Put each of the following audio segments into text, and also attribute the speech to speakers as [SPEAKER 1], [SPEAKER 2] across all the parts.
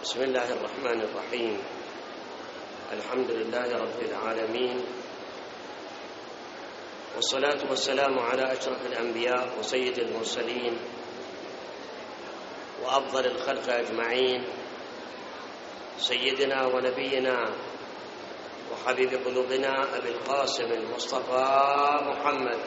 [SPEAKER 1] بسم الله الرحمن الرحيم. الحمد لله رب العالمين، والصلاة والسلام على أشرف الأنبياء وسيد المرسلين وأفضل الخلق أجمعين، سيدنا ونبينا وحبيب قلوبنا أبي القاسم المصطفى محمد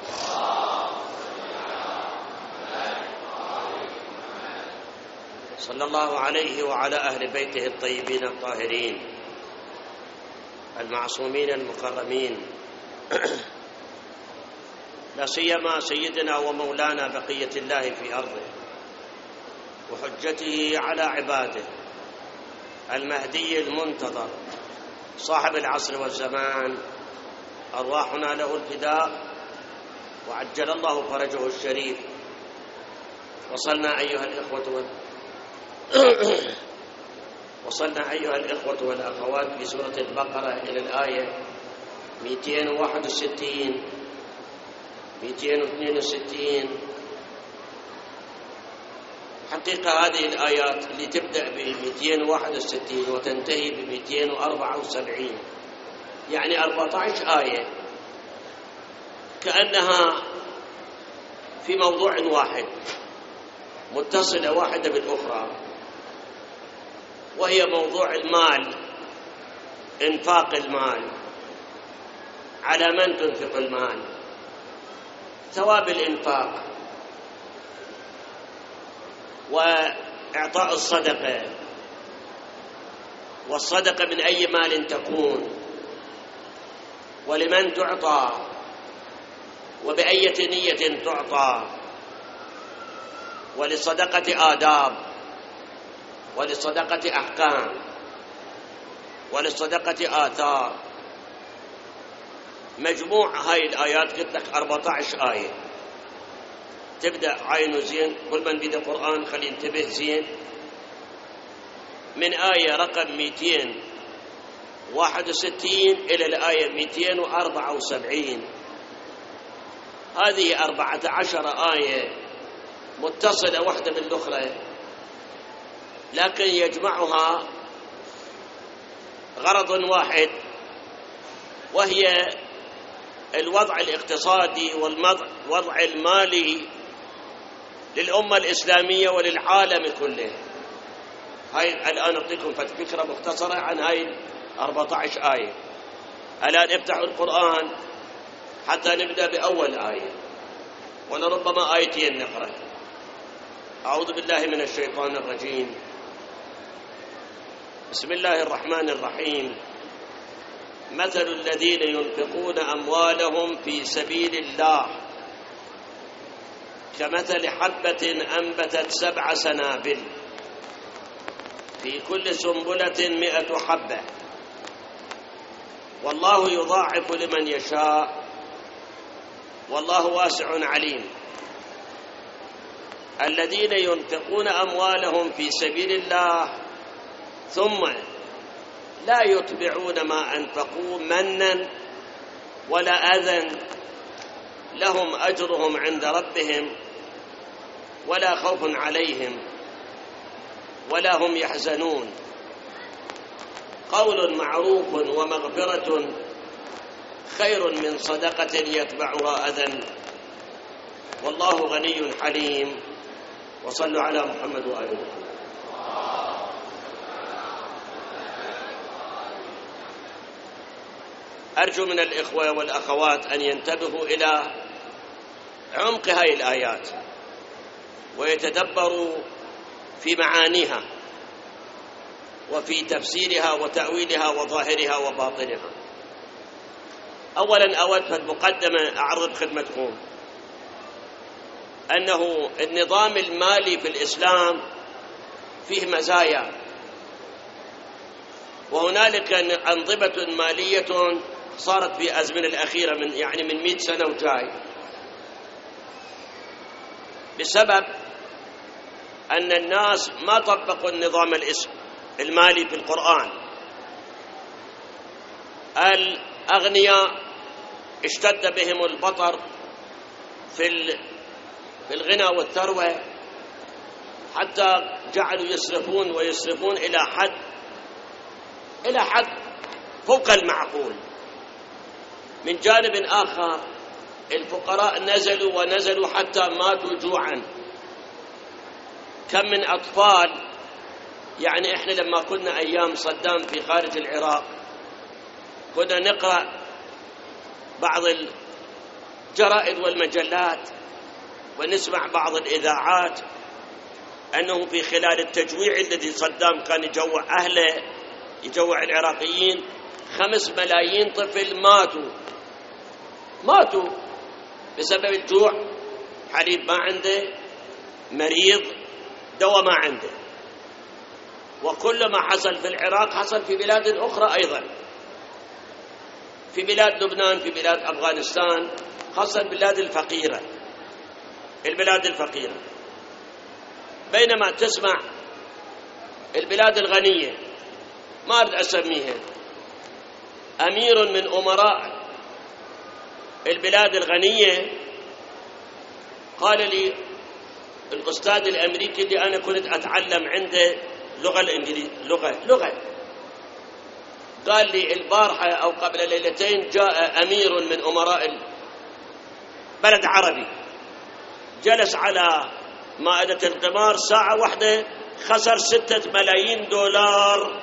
[SPEAKER 1] صلى الله عليه وعلى أهل بيته الطيبين الطاهرين المعصومين المكرمين، لا سيما سيدنا ومولانا بقية الله في أرضه وحجته على عباده المهدي المنتظر صاحب العصر والزمان، أرواحنا له الفداء وعجل الله فرجه الشريف. وصلنا أيها الإخوة والأخوات في سورة البقرة إلى الآية 261 262. حقيقة هذه الآيات اللي تبدأ ب 261 وتنتهي ب 274، يعني 14 آية، كأنها في موضوع واحد متصلة واحدة بالأخرى، وهي موضوع المال، إنفاق المال، على من تنفق المال، ثواب الإنفاق، وإعطاء الصدقة، والصدقة من أي مال تكون، ولمن تعطى، وبأية نية تعطى، وللصدقة آداب، وللصدقة أحكام، وللصدقة آثار. مجموع هاي الآيات قلت لك 14 آية. تبدأ عينه زين، كل من بيده قرآن خلي ينتبه زين، من آية رقم 261 إلى الآية 274. هذه 14 آية متصلة واحدة بالأخرى، لكن يجمعها غرض واحد، وهي الوضع الاقتصادي والوضع المالي للأمة الإسلامية وللعالم كله. هاي الآن أعطيكم فكرة مختصرة عن هاي 14 آية. الآن افتحوا القرآن حتى نبدأ بأول آية، ولربما آيتين نقرأ. أعوذ بالله من الشيطان الرجيم. بسم الله الرحمن الرحيم. مثل الذين ينفقون أموالهم في سبيل الله كمثل حبة أنبتت 7 سنابل في كل سنبلة 100 حبة، والله يضاعف لمن يشاء، والله واسع عليم. الذين ينفقون أموالهم في سبيل الله ثم لا يتبعون ما أنفقوا منا ولا أذى لهم أجرهم عند ربهم ولا خوف عليهم ولا هم يحزنون. قول معروف ومغفرة خير من صدقة يتبعها أذى، والله غني حليم. وصلوا على محمد وآل محمد. أرجو من الإخوة والأخوات أن ينتبهوا إلى عمق هذه الآيات ويتدبروا في معانيها وفي تفسيرها وتأويلها وظاهرها وباطنها. أولا أود في المقدمة أعرض خدمتكم أنه النظام المالي في الإسلام فيه مزايا، وهنالك أنظمة مالية صارت في الأزمنة الأخيرة من 100 سنة وجاي، بسبب أن الناس ما طبقوا النظام المالي في القرآن. الأغنياء اشتد بهم البطر في الغنى والثروة، حتى جعلوا يصرفون ويصرفون إلى حد فوق المعقول. من جانب آخر الفقراء نزلوا حتى ماتوا جوعا. كم من أطفال، يعني إحنا لما كنا أيام صدام في خارج العراق كنا نقرأ بعض الجرائد والمجلات ونسمع بعض الإذاعات أنه في خلال التجويع الذي صدام كان يجوع أهله، يجوع العراقيين، 5 ملايين طفل ماتوا بسبب الجوع. حليب ما عنده، مريض، دواء ما عنده. وكل ما حصل في العراق حصل في بلاد أخرى أيضا، في بلاد لبنان، في بلاد أفغانستان، خاصة البلاد الفقيرة. بينما تسمع البلاد الغنية، ما أريد أسميها، أمير من أمراء البلاد الغنية قال لي الأستاذ الأمريكي اللي أنا كنت أتعلم عنده لغة الإنجليزية، لغة، قال لي البارحة أو قبل ليلتين جاء أمير من أمراء بلد عربي، جلس على مائدة القمار ساعة واحدة، خسر 6 ملايين دولار،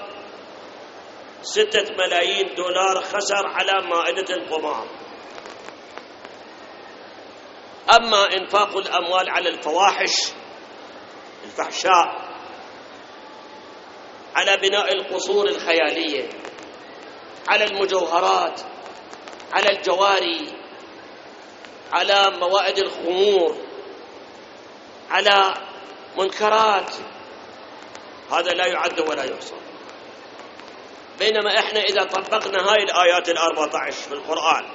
[SPEAKER 1] 6 ملايين دولار خسر على مائدة القمار. أما إنفاق الأموال على الفحشاء، على بناء القصور الخيالية، على المجوهرات، على الجواري، على موائد الخمور، على منكرات، هذا لا يعد ولا يحصى. بينما إحنا إذا طبقنا هاي الآيات 14 في القرآن،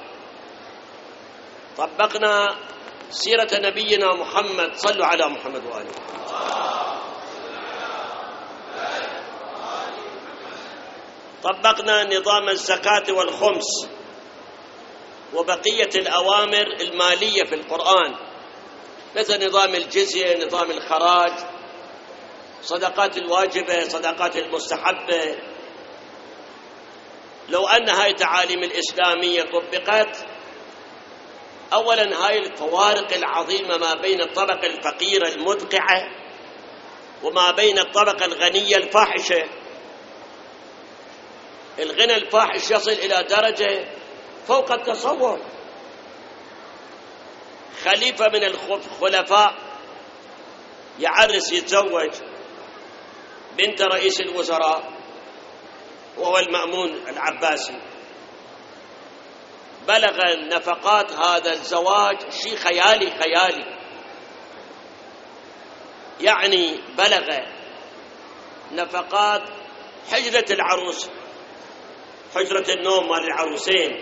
[SPEAKER 1] طبقنا سيرة نبينا محمد، صلوا على محمد وآله، طبقنا نظام الزكاة والخمس وبقية الأوامر المالية في القرآن، مثل نظام الجزية، نظام الخراج، صدقات الواجبة، صدقات المستحبة. لو أن هاي التعاليم الإسلامية طبقت، أولا هاي الفوارق العظيمة ما بين الطبقة الفقيرة المدقعة وما بين الطبقة الغنية الفاحشة. الغنى الفاحش يصل إلى درجة فوق التصور. خليفة من الخلفاء يعرس يتزوج بنت رئيس الوزراء وهو المأمون العباسي، بلغ نفقات هذا الزواج شيء خيالي، يعني بلغ نفقات حجرة العروس، حجرة النوم مال العروسين،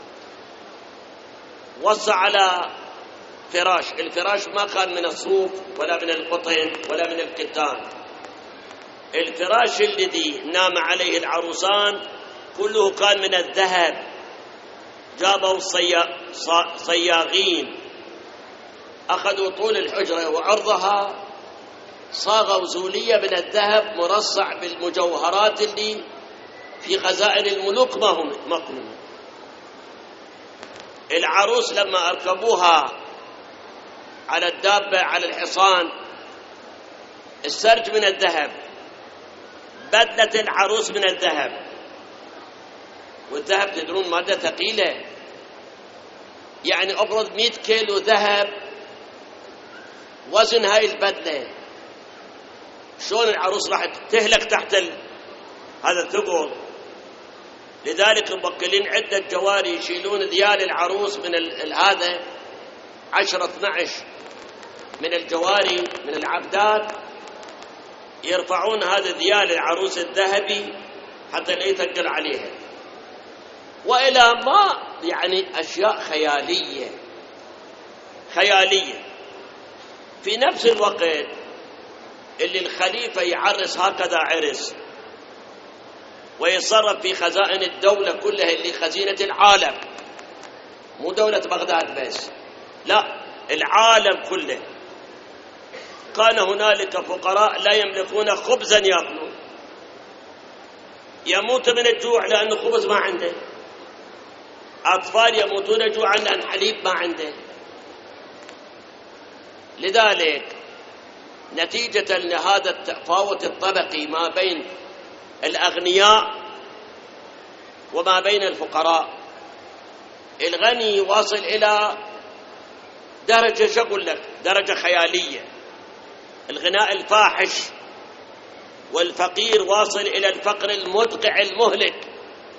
[SPEAKER 1] وصى على فراش، الفراش ما كان من الصوف ولا من القطن ولا من الكتان، الفراش الذي نام عليه العروسان كله كان من الذهب. جابوا صياغين أخذوا طول الحجرة وعرضها، صاغوا زولية من الذهب مرصع بالمجوهرات اللي في خزائن الملوك ما هم مقنون. العروس لما أركبوها على الدابة على الحصان، السرج من الذهب، بدلة العروس من الذهب، والذهب تدرون مادة ثقيلة، يعني أفرض 100 كيلو ذهب وزن هاي البدلة، شلون العروس راح تهلك تحت هذا الثقل. لذلك موكلين عدة جواري يشيلون ذيال العروس من هذا 10-12 من الجواري من العبدات، يرفعون هذا ذيال العروس الذهبي حتى لا يثقل عليها، وإلى ما يعني أشياء خيالية. في نفس الوقت اللي الخليفة يعرس هكذا عرس ويتصرف في خزائن الدولة كلها اللي خزينة العالم، مو دولة بغداد بس، لا العالم كله، كان هنالك فقراء لا يملكون خبزا يأكلون، يموت من الجوع لأن خبز ما عنده، أطفال يموتون جوعا لأن حليب ما عنده. لذلك نتيجة لهذا التفاوت الطبقي ما بين الأغنياء وما بين الفقراء، الغني واصل إلى درجة شقول لك درجة خيالية، الغناء الفاحش، والفقير واصل إلى الفقر المدقع المهلك.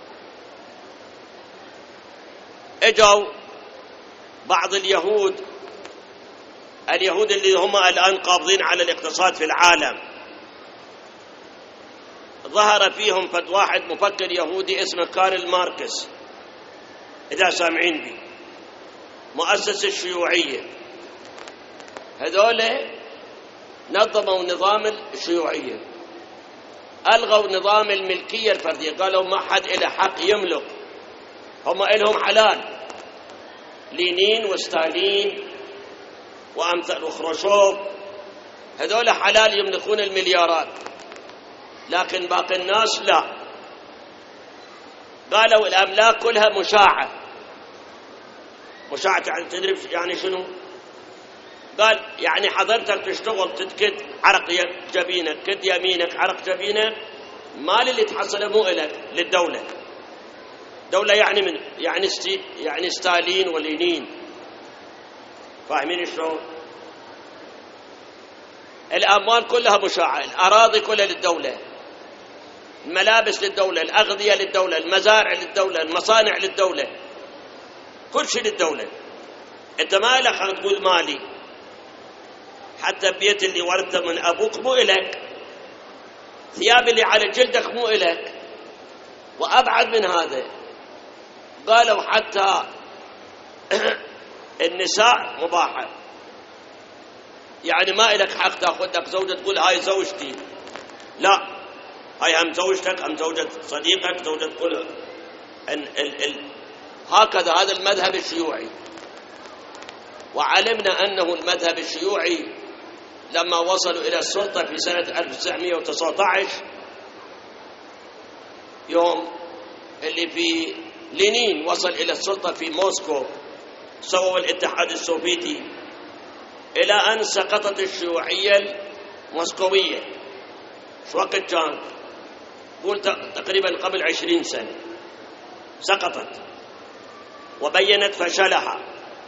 [SPEAKER 1] اجوا بعض اليهود اللي هم الآن قابضين على الاقتصاد في العالم، ظهر فيهم فد واحد مفكر يهودي اسمه كارل ماركس، إذا سامعين به، مؤسس الشيوعية. هذول نظموا نظام الشيوعية، ألغوا نظام الملكية الفردية، قالوا ما حد إله حق يملك، هم إلهم حلال، لينين وستالين وأمثال وخروشوف، هذول حلال يملكون المليارات، لكن باقي الناس لا. قالوا الأملاك كلها مشاعة. مشاعة يعني تدري يعني شنو؟ قال يعني حضرتك تشتغل تتكد عرق جبينك، كد يمينك عرق جبينك، مال اللي تحصله مو إلك، للدولة. دولة يعني من يعني ستالين ولينين، فاهمين شلون؟ الأموال كلها مشاعة، الأراضي كلها للدولة، الملابس للدولة، الأغذية للدولة، المزارع للدولة، المصانع للدولة، كل شيء للدولة. أنت ما لك أن تقول مالي، حتى البيت اللي ورثته من أبوك مو إلك، ثياب اللي على جلدك مو إلك، وأبعد من هذا. قالوا حتى النساء مباحة، يعني ما إلك حق تأخذ لك زوجة تقول هاي زوجتي، لا، هاي هم زوجتك، هم زوجة صديقك، زوجة كل هكذا. هذا المذهب الشيوعي. وعلمنا أنه المذهب الشيوعي لما وصلوا إلى السلطة في سنة 1919، يوم اللي في لينين وصل إلى السلطة في موسكو، سووا الاتحاد السوفيتي، إلى أن سقطت الشيوعية الموسكوية. شو وقت كان؟ قلت تقريبا قبل 20 سنة سقطت وبينت فشلها.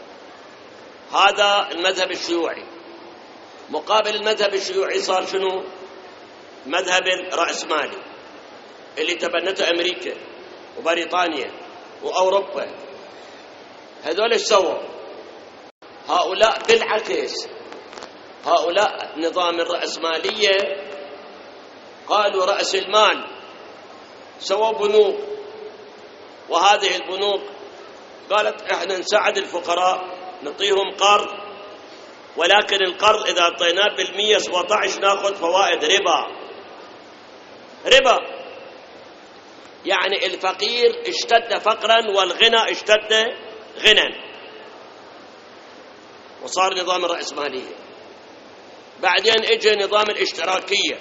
[SPEAKER 1] هذا المذهب الشيوعي. مقابل المذهب الشيوعي صار شنو؟ مذهب الرأسمالي اللي تبنته أمريكا وبريطانيا وأوروبا. هذول ايش سووا؟ هؤلاء بالعكس، هؤلاء نظام الرأسمالية قالوا رأس المال، سووا بنوك، وهذه البنوك قالت احنا نساعد الفقراء، نعطيهم قرض، ولكن القرض إذا أعطيناه بالمية 17 ناخذ فوائد ربا. يعني الفقير اشتد فقرا والغنى اشتد غنى، وصار نظام الرأسمالية. بعدين اجى نظام الاشتراكية،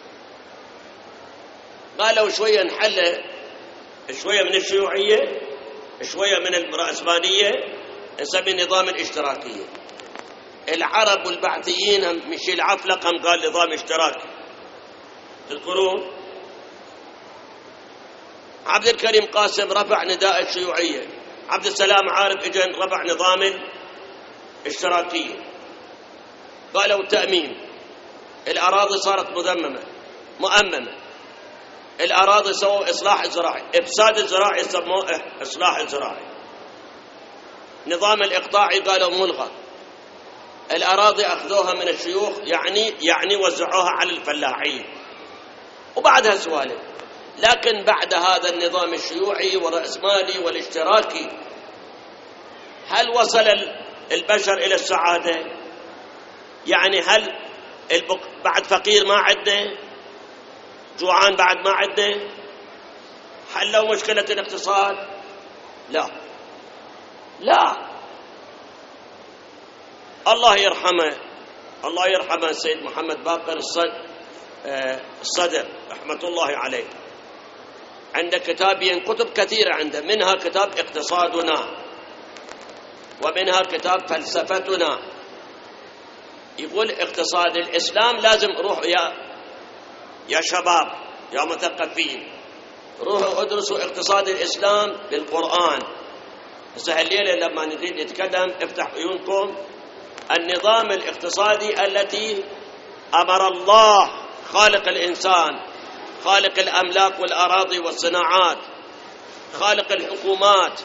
[SPEAKER 1] قالوا شوية نحل شوية من الشيوعية شوية من الرأسمالية، نسمي نظام الاشتراكية. العرب والبعثيين مشي العفلقة قال نظام اشتراكي، تذكرون؟ عبد الكريم قاسم رفع نداء الشيوعية، عبد السلام عارف اجى رفع نظام الاشتراكية. قالوا تأمين، الأراضي صارت مؤممة، الأراضي سووا إصلاح الزراعي، إفساد الزراعي سموه إصلاح الزراعي. نظام الإقطاعي قالوا ملغى، الأراضي أخذوها من الشيوخ، يعني وزعوها على الفلاحين، وبعدها سوالف. لكن بعد هذا النظام الشيوعي والرأسمالي والاشتراكي، هل وصل البشر إلى السعادة؟ يعني هل بعد فقير ما عدنا؟ جوعان بعد ما عدنا؟ حلوا مشكلة الاقتصاد؟ لا. الله يرحمه الله يرحمه السيد محمد باقر الصدر رحمة الله عليه، عنده كتابين كتب كثيرة عنده، منها كتاب اقتصادنا ومنها كتاب فلسفتنا. يقول اقتصاد الإسلام لازم روحوا يا شباب يا مثقفين، روحوا ادرسوا اقتصاد الإسلام بالقرآن. بس الليلة لما نريد نتكلم افتح عيونكم، النظام الاقتصادي التي أمر الله خالق الإنسان، خالق الأملاك والأراضي والصناعات، خالق الحكومات،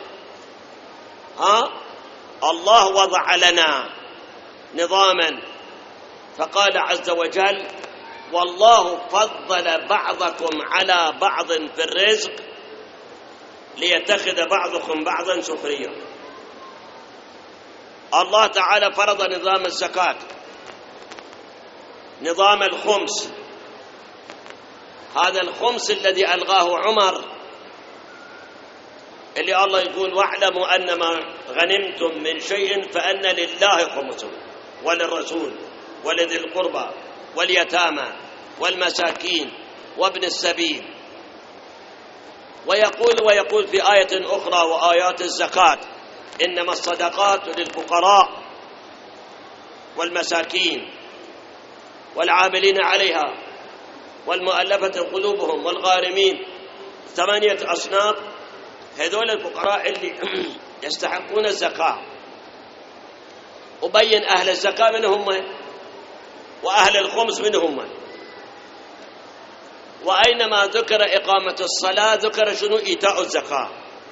[SPEAKER 1] الله وضع لنا نظاما، فقال عز وجل: والله فضل بعضكم على بعض في الرزق ليتخذ بعضكم بعضا سخريا. الله تعالى فرض نظام الزكاة، نظام الخمس، هذا الخمس الذي ألغاه عمر، اللي الله يقول: واعلموا أن ما غنمتم من شيء فأن لله خمسه وللرسول ولذي القربى واليتامى والمساكين وابن السبيل. ويقول في آية أخرى وآيات الزكاة: إنما الصدقات للفقراء والمساكين والعاملين عليها والمؤلفة قلوبهم والغارمين. 8 أصناف، هذول الفقراء اللي يستحقون الزكاة. وبين أهل الزكاة من هم وأهل الخمس من هم. وأينما ذكر إقامة الصلاة ذكر شنو؟ إيتاء الزكاة.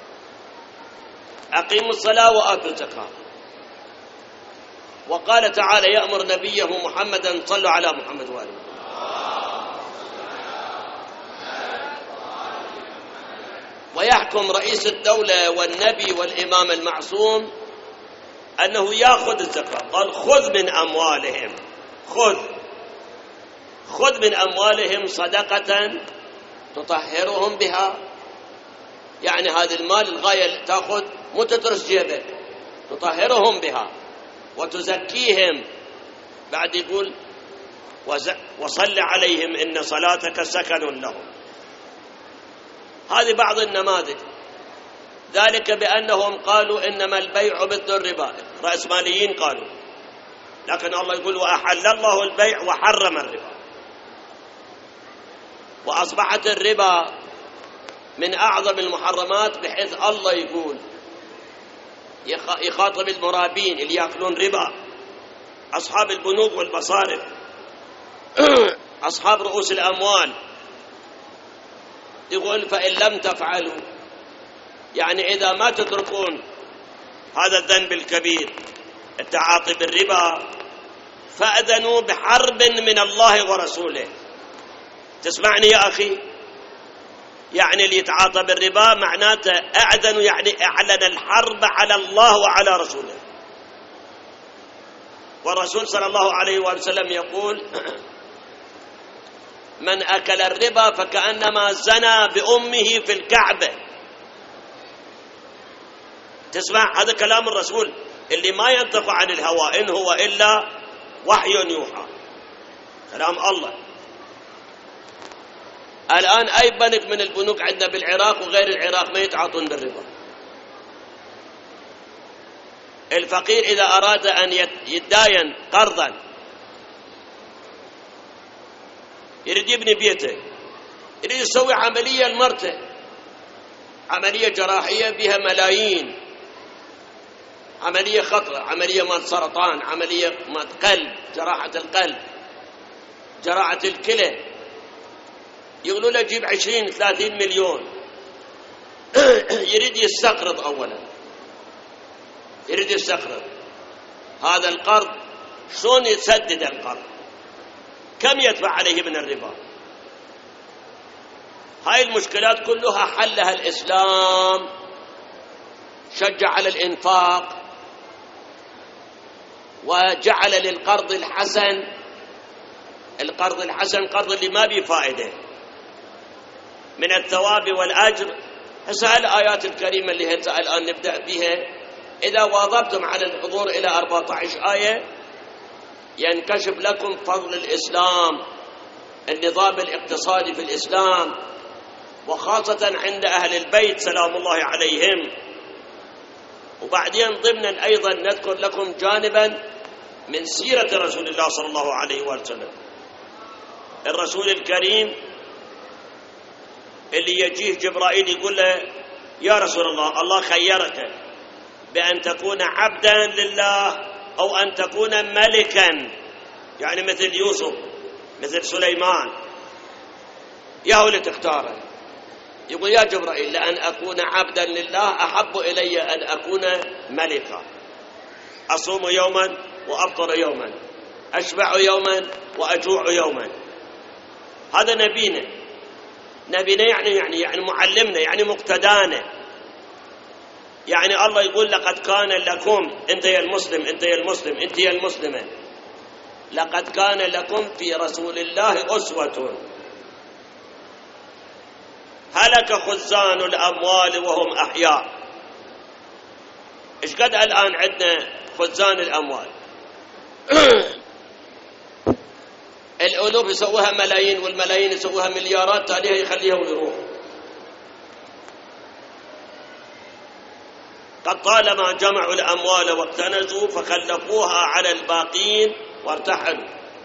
[SPEAKER 1] أقيموا الصلاة وآتوا الزكاة. وقال تعالى يأمر نبيه محمدا: صلوا على محمد وآله. ويحكم رئيس الدولة والنبي والإمام المعصوم أنه يأخذ الزكاة. قال: خذ من أموالهم، خذ من أموالهم صدقة تطهرهم بها. يعني هذا المال الغاية تأخذ، مو تترس جيبك، تطهرهم بها وتزكيهم. بعد يقول: وصل عليهم إن صلاتك سكن لهم. هذه بعض النماذج. ذلك بأنهم قالوا إنما البيع مثل الربا، رأسماليين قالوا، لكن الله يقول: وأحل الله البيع وحرم الربا. وأصبحت الربا من أعظم المحرمات، بحيث الله يقول يخاطب المرابين اللي يأكلون ربا، أصحاب البنوك والمصارف، أصحاب رؤوس الأموال، يقول: فإن لم تفعلوا، يعني إذا ما تتركون هذا الذنب الكبير التعاطي بالربا، فأذنوا بحرب من الله ورسوله. تسمعني يا أخي؟ يعني اللي يتعاطى بالربا معناته أعذنوا، يعني أعلن الحرب على الله وعلى رسوله. والرسول صلى الله عليه وسلم يقول: من أكل الربا فكأنما زنى بأمه في الكعبة. تسمع؟ هذا كلام الرسول اللي ما ينطق عن الهوى، إن هو إلا وحي يوحى، كلام الله. الآن أي بنك من البنوك عندنا بالعراق وغير العراق ما يتعاطون بالربا. الفقير إذا أراد أن يتداين قرضا، يريد يبني بيته، يريد يسوي عملية لمرته، عملية جراحية بها ملايين، عملية خطرة، عملية مال سرطان، عملية مال قلب، جراحة القلب، جراحة الكلى، يقولوا له جيب 20-30 مليون. يريد يستقرض أولا، يريد يستقرض. هذا القرض شلون يسدد القرض؟ كم يدفع عليه من الربا؟ هاي المشكلات كلها حلها الإسلام. شجع على الإنفاق، وجعل للقرض الحسن، القرض الحسن قرض اللي ما بيه فائدة، من الثواب والأجر. هسه الآيات الكريمة اللي الآن نبدأ بها، إذا واظبتم على الحضور إلى 14 آية ينكشف لكم فضل الإسلام، النظام الاقتصادي في الإسلام، وخاصة عند أهل البيت سلام الله عليهم. وبعدين ضمنا أيضا نذكر لكم جانبا من سيرة رسول الله صلى الله عليه وسلم. الرسول الكريم اللي يجيه جبرائيل يقول له يا رسول الله، الله خيرك بأن تكون عبدا لله أو أن تكون ملكا، يعني مثل يوسف مثل سليمان، يا هو اللي تختاره. يقول يا جبرائيل لأن أكون عبدا لله أحب إلي أن أكون ملكا، أصوم يوما وأفطر يوما، أشبع يوما وأجوع يوما. هذا نبينا يعني معلمنا، يعني مقتدانا. يعني الله يقول لقد كان لكم، أنت يا المسلم، أنت يا المسلم، أنت يا المسلمة، لقد كان لكم في رسول الله أسوة. هلك خزان الأموال وهم أحياء. إيش قد الآن عندنا خزان الأموال؟ الألوف يسووها ملايين، والملايين يسووها مليارات، تاليها يخليها ويروح. قد طالما جمعوا الأموال واكتنزوا فخلفوها على الباقين وارتحلوا.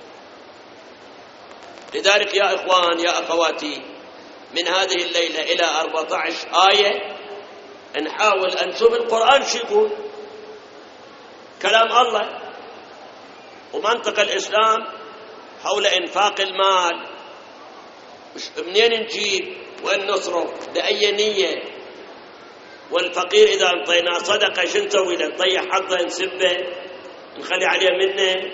[SPEAKER 1] لذلك يا إخوان يا أخواتي، من هذه الليلة إلى 14 آية نحاول أن نشوف القرآن شو يقول، كلام الله ومنطق الإسلام حول إنفاق المال، منين نجيب وين نصرف بأي نية، والفقير إذا انطيناه صدقة شو نسوي له؟ نطيح حظه، نسبه، نخلي عليه منه،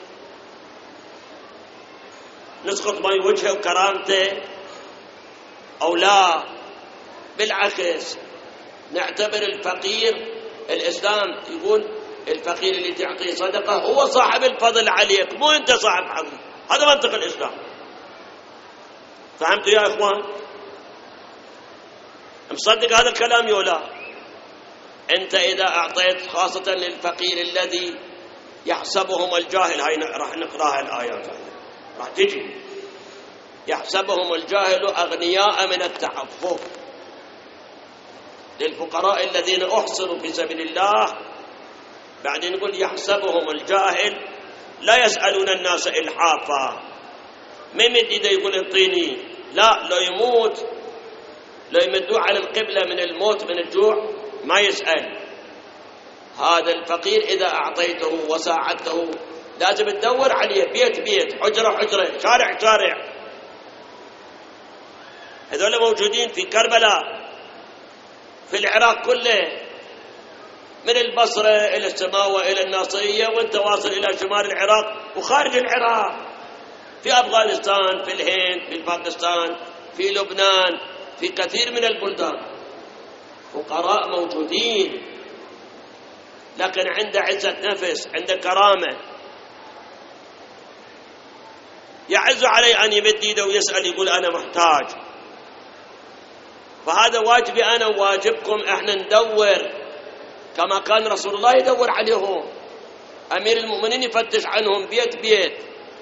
[SPEAKER 1] نسقط ماي وجهه وكرامته، أو لا بالعكس نعتبر الفقير، الإسلام يقول الفقير اللي تعطيه صدقة هو صاحب الفضل عليك، مو أنت صاحب حظ. هذا منطق الإسلام. فهمتوا يا إخوان؟ مصدق هذا الكلام يولا؟ أنت إذا أعطيت خاصة للفقير الذي يحسبهم الجاهل، هاي راح نقراها الآيات، راح تجي، يحسبهم الجاهل أغنياء من التعفف. للفقراء الذين أحصروا في سبيل الله، بعدين يقول يحسبهم الجاهل لا يسألون الناس إلحافا. ما يمد إذا يقول انطيني، لا، لو يموت، لو يمدوه على القبلة من الموت من الجوع ما يسأل. هذا الفقير إذا أعطيته وساعدته لازم تدور عليه بيت بيت، حجرة حجرة، شارع شارع. هذول موجودين في كربلاء، في العراق كله، من البصرة إلى السماوة إلى الناصرية، وانت واصل إلى شمال العراق وخارج العراق، في أفغانستان، في الهند، في باكستان، في لبنان، في كثير من البلدان فقراء موجودين، لكن عنده عزة نفس، عنده كرامة، يعز عليه أن يمد يده ويسأل يقول أنا محتاج. فهذا واجبي أنا وواجبكم، إحنا ندور كما كان رسول الله يدور عليهم، أمير المؤمنين يفتش عنهم بيت بيت.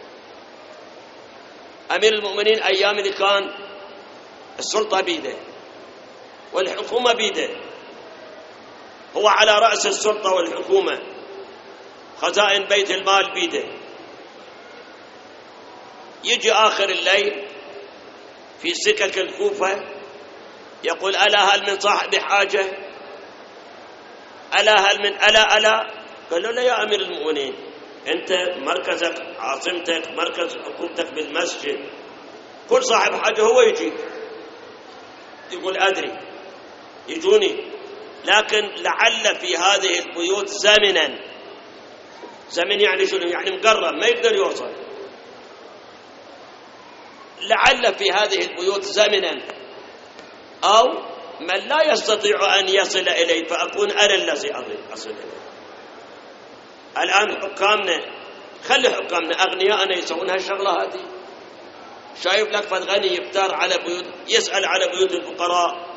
[SPEAKER 1] أمير المؤمنين أيام اللي كان السلطة بيده والحكومة بيده، هو على رأس السلطة والحكومة، خزائن بيت المال بيده. يجي آخر الليل في سكك الكوفة يقول ألا هل من صاحب حاجة؟ ألا هل من ألا قالوا لا يا أمير المؤمنين، أنت مركزك عاصمتك مركز حكومتك بالمسجد، كل صاحب حاجة هو يجي. يقول أدري يجوني، لكن لعل في هذه البيوت زمنا، زمن يعني شنو؟ يعني مقرب ما يقدر يوصل. لعل في هذه البيوت زمنا أو من لا يستطيع أن يصل إليه فأكون أنا الذي أصل إليه. الآن حكامنا، خلي حكامنا أغنياءنا يسوون هالشغلة هذه. شايف لك فد غني يفتر على بيوت، يسأل على بيوت الفقراء.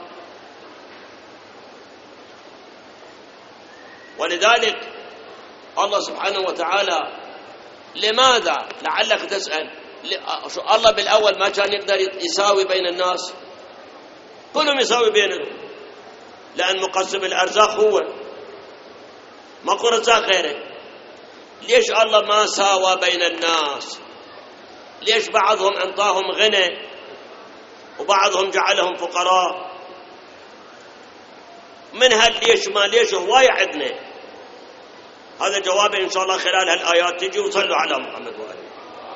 [SPEAKER 1] ولذلك الله سبحانه وتعالى لماذا؟ لعلك تسأل الله بالأول ما كان يقدر يساوي بين الناس؟ كلهم يساوي بينهم، لأن مقسم الأرزاق هو، ماكو رزاق غيره. ليش الله ما ساوى بين الناس؟ ليش بعضهم أنطاهم غنى وبعضهم جعلهم فقراء؟ من ليش ما ليش هواية عندنا. هذا جوابه إن شاء الله خلال هالآيات تجي. وصلوا على محمد وآله.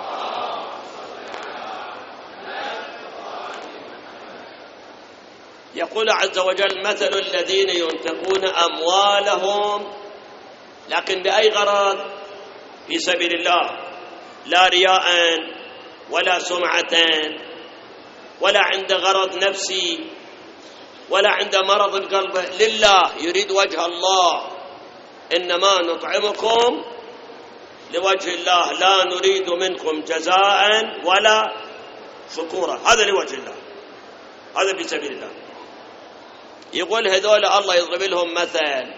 [SPEAKER 1] يقول عز وجل مثل الذين ينفقون أموالهم، لكن بأي غرض؟ في سبيل الله، لا رياء ولا سمعة ولا عند غرض نفسي ولا عند مرض القلب، لله، يريد وجه الله. إنما نطعمكم لوجه الله لا نريد منكم جزاء ولا شكورا. هذا لوجه الله، هذا في سبيل الله. يقول هذول الله يضرب لهم مثل،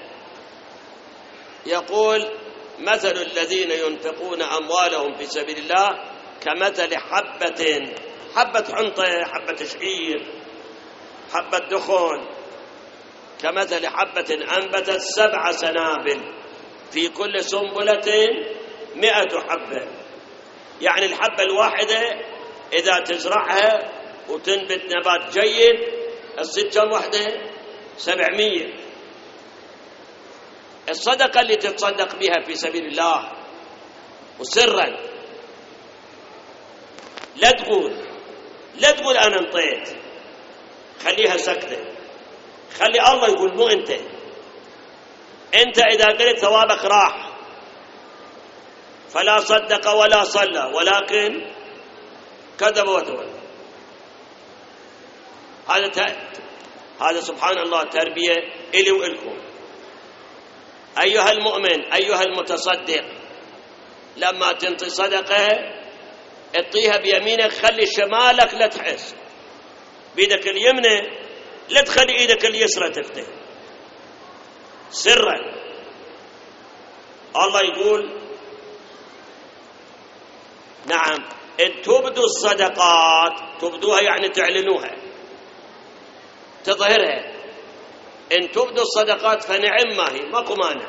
[SPEAKER 1] يقول مثل الذين ينفقون أموالهم في سبيل الله كمثل حبة حنطة، حبة شعير، حبة دخن، كمثل حبة أنبتت 7 سنابل في كل سنبلة 100 حبة. يعني الحبة الواحدة إذا تزرعها وتنبت نبات جيد تصير كم وحدة؟ 700. الصدقة اللي تتصدق بها في سبيل الله وسرا، لا تقول أنا انطيت، خليها سكتة، خلي الله يقول مو أنت إذا قلت ثوابك راح، فلا صدق ولا صلى ولكن كذب وتولى. هذا سبحان الله تربية إلي وإلكم. أيها المؤمن، أيها المتصدق، لما تنطي صدقة اطيها بيمينك، خلي شمالك لا تحس، بيدك اليمنى لا تخلي ايدك اليسرى تفتح، سرا. الله يقول نعم ان تبدوا الصدقات، تبدوها يعني تعلنوها تظهرها، ان تبدوا الصدقات فنعم ما هي، ماكو مانع.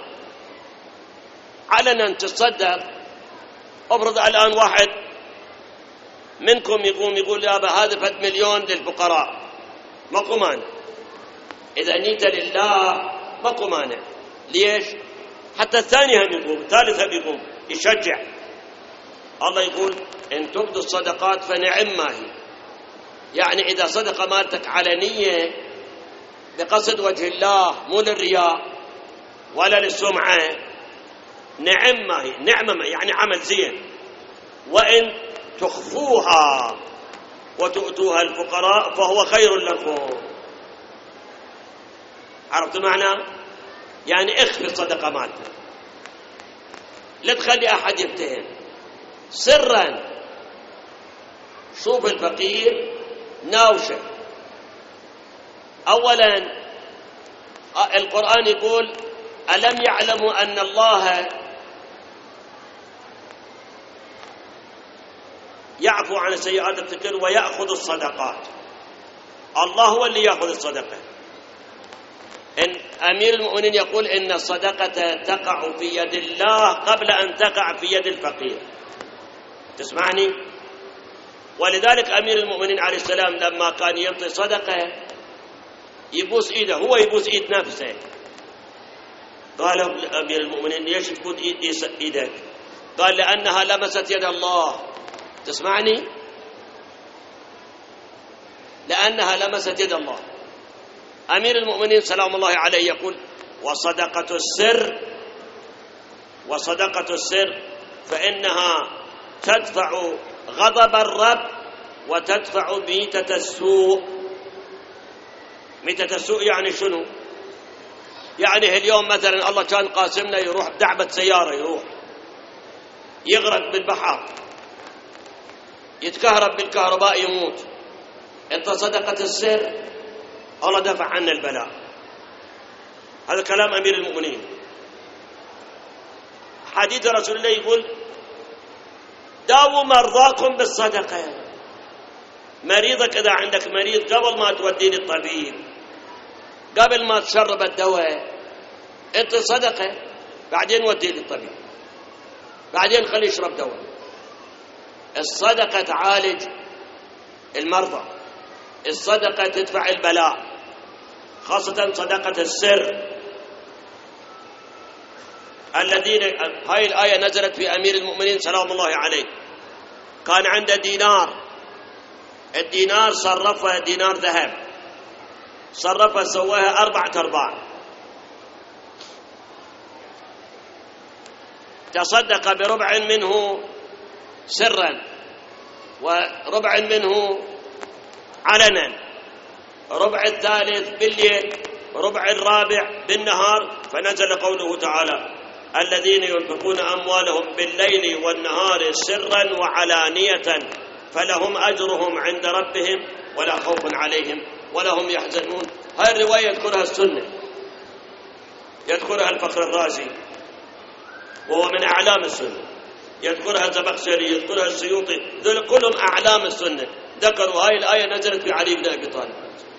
[SPEAKER 1] علنا تصدق، ابرض الان واحد منكم يقوم يقول يا ابا هذا فد مليون للفقراء، ماكو مانع. اذا نيت لله ماكو مانع. ليش؟ حتى الثاني هم يقوم، الثالث هم يقوم، يشجع. الله يقول ان تبدوا الصدقات فنعم ما هي، يعني اذا صدقه مالتك علنيه بقصد وجه الله، مو للرياء ولا للسمعه، نعم ما هي، نعمه ما يعني عمل زين. وان تخفوها وتؤتوها الفقراء فهو خير لكم. عرفت معنى؟ يعني اخفي الصدقه مالتك، لا تخلي احد يفتهم، سرا. شوف الفقير ناوشه. اولا القرآن يقول ألم يعلموا أن الله يعفو عن السيئات التكر ويأخذ الصدقات. الله هو اللي يأخذ الصدقة. إن أمير المؤمنين يقول إن الصدقة تقع في يد الله قبل أن تقع في يد الفقير. تسمعني؟ ولذلك أمير المؤمنين عليه السلام لما كان يعطي صدقة يبوس إيده، هو يبوس إيد نفسه. قال أمير المؤمنين ليش تبوس إيدك؟ قال لأنها لمست يد الله. تسمعني؟ لأنها لمست يد الله. أمير المؤمنين سلام الله عليه يقول وصدقة السر فإنها تدفع غضب الرب وتدفع ميتة السوء. ميتة السوء يعني شنو؟ يعني اليوم مثلا الله كان قاسمنا يروح بدعبة سيارة، يروح يغرق بالبحر، يتكهرب بالكهرباء، يموت. انت صدقة السر الله دفع عنا البلاء. هذا كلام أمير المؤمنين. حديث رسول الله يقول داووا مرضاكم بالصدقة. مريضك إذا عندك مريض قبل ما توديه للطبيب، قبل ما تشرب الدواء، أنت صدقة، بعدين وديه للطبيب، بعدين خليه يشرب دواء. الصدقة تعالج المرضى، الصدقة تدفع البلاء، خاصة صدقة السر. الذين هاي الآية نزلت في أمير المؤمنين سلام الله عليه، كان عنده دينار، الدينار صرفه دينار ذهب، صرفه سواها 4 أرباع، تصدق بربع منه سرا وربع منه علنا، ربع الثالث بالليل، ربع الرابع بالنهار. فنزل قوله تعالى: الذين ينفقون أموالهم بالليل والنهار سرا وعلانية فلهم أجرهم عند ربهم ولا خوف عليهم ولا هم يحزنون. هذه الرواية يذكرها السنة، يذكرها الفخر الرازي وهو من أعلام السنة، يذكرها الزمخشري، يذكرها السيوطي، ذل كلهم أعلام السنة، ذكروا هاي الآية نزلت في علي بن أبي طالب.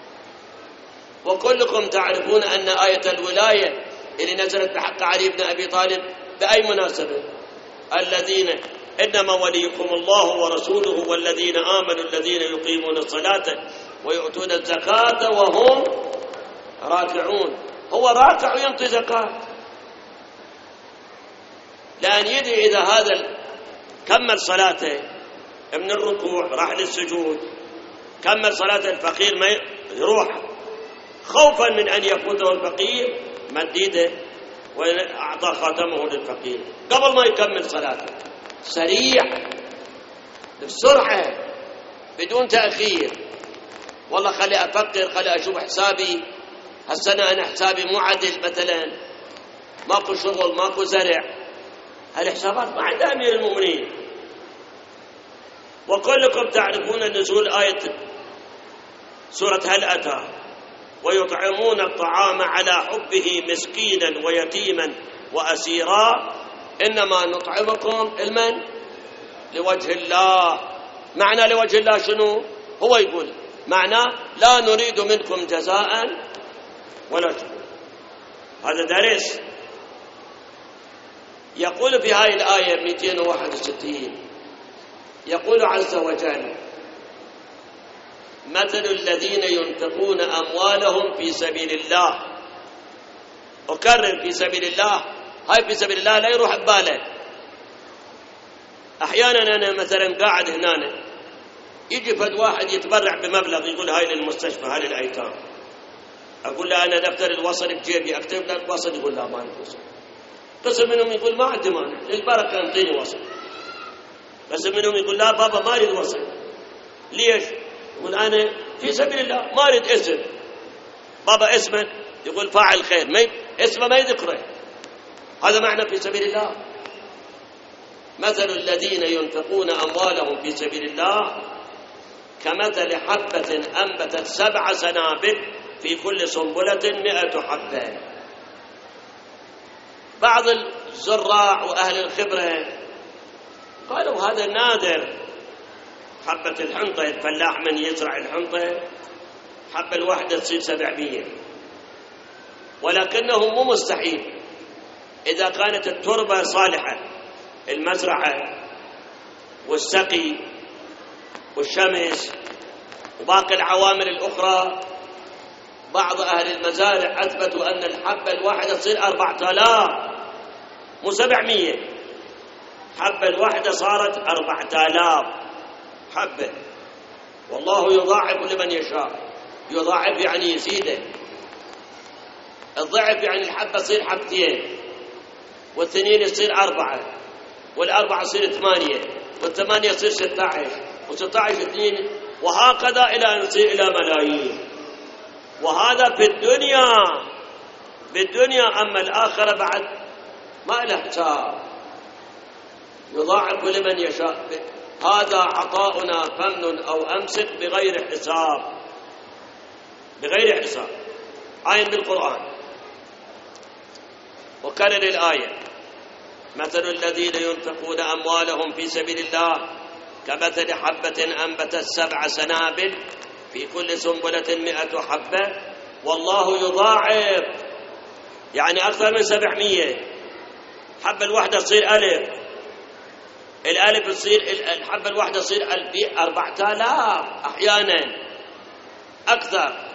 [SPEAKER 1] وكلكم تعرفون أن آية الولاية اللي نزلت بحق علي بن أبي طالب بأي مناسبة؟ الذين إنما وليكم الله ورسوله والذين آمنوا الذين يقيمون الصلاة ويؤتون الزكاة وهم راكعون. هو راكع ينطي زكاة، لأن يدري إذا هذا كمل صلاته من الركوع راح للسجود، كمل صلاة الفقير ما يروح، خوفا من أن يفوته الفقير مد يده وأعطى خاتمه للفقير قبل ما يكمل صلاته، سريع بسرعة بدون تأخير. والله خلي أفكر، خلي أشوف حسابي هالسنة، أنا حسابي مو عدل مثلا، ماكو شغل، ماكو زرع، هالحسابات ما عند أمير المؤمنين. وكلكم تعرفون نزول آية سورة هل أتى: ويطعمون الطعام على حبه مسكينا ويتيما وأسيرا إنما نطعمكم المن لوجه الله. معنى لوجه الله شنو؟ هو يقول معنى لا نريد منكم جزاء ولا شكور. هذا درس. يقول في هاي الآية 261 يقول عز وجل: مثل الذين ينفقون أموالهم في سبيل الله. أكرر في سبيل الله، هاي في سبيل الله لا يروح ببالك. أحيانا أنا مثلا قاعد هنا يجي فد واحد يتبرع بمبلغ يقول هاي للمستشفى، هاي للأيتام، أقول له أنا دفتر الوصل بجيبي أكتب لك وصل، يقول لا ما عندي وصل. قسم منهم يقول ما عندي مانع، للبركة انطيني وصل. قسم منهم يقول لا بابا ما أريد وصل. ليش؟ يقول أنا في سبيل الله ما أريد اسم. بابا اسمك؟ يقول فاعل خير، ما اسمه ما يذكره. هذا معنى في سبيل الله. مثل الذين ينفقون أموالهم في سبيل الله كمثل حبة أنبتت 7 سنابل في كل سنبلة 100 حبة. بعض الزراع وأهل الخبرة قالوا هذا نادر، حبة الحنطة الفلاح من يزرع الحنطة حبة الواحدة تصير 700، ولكنه مو مستحيل إذا كانت التربة صالحة، المزرعة والسقي والشمس وباقي العوامل الأخرى. بعض أهل المزارع أثبتوا أن الحبة الواحدة تصير 4000 مو 700، حبة الواحدة صارت 4000 حبة. والله يضاعف لمن يشاء، يضاعف يعني يزيده. الضعف يعني الحبة تصير 2 والثنين يصير 4 والأربعة يصير 8 والثمانية يصير 16 و16 2، وهكذا إلى أن يصير إلى ملايين. وهذا في الدنيا، أما الآخرة بعد ما له حساب، يضاعف لمن يشاء. هذا عطاؤنا فمن أو أمسك بغير حساب، بغير حساب. آية بالقرآن. وكرر الآية: مثل الذين ينفقون أموالهم في سبيل الله كمثل حبة أنبتت 7 سنابل في كل سنبلة 100 حبة والله يضاعف، يعني أكثر من 700. الحبة الواحدة تصير 1000، الألف تصير الحبة الواحدة تصير 4000 أحيانا أكثر.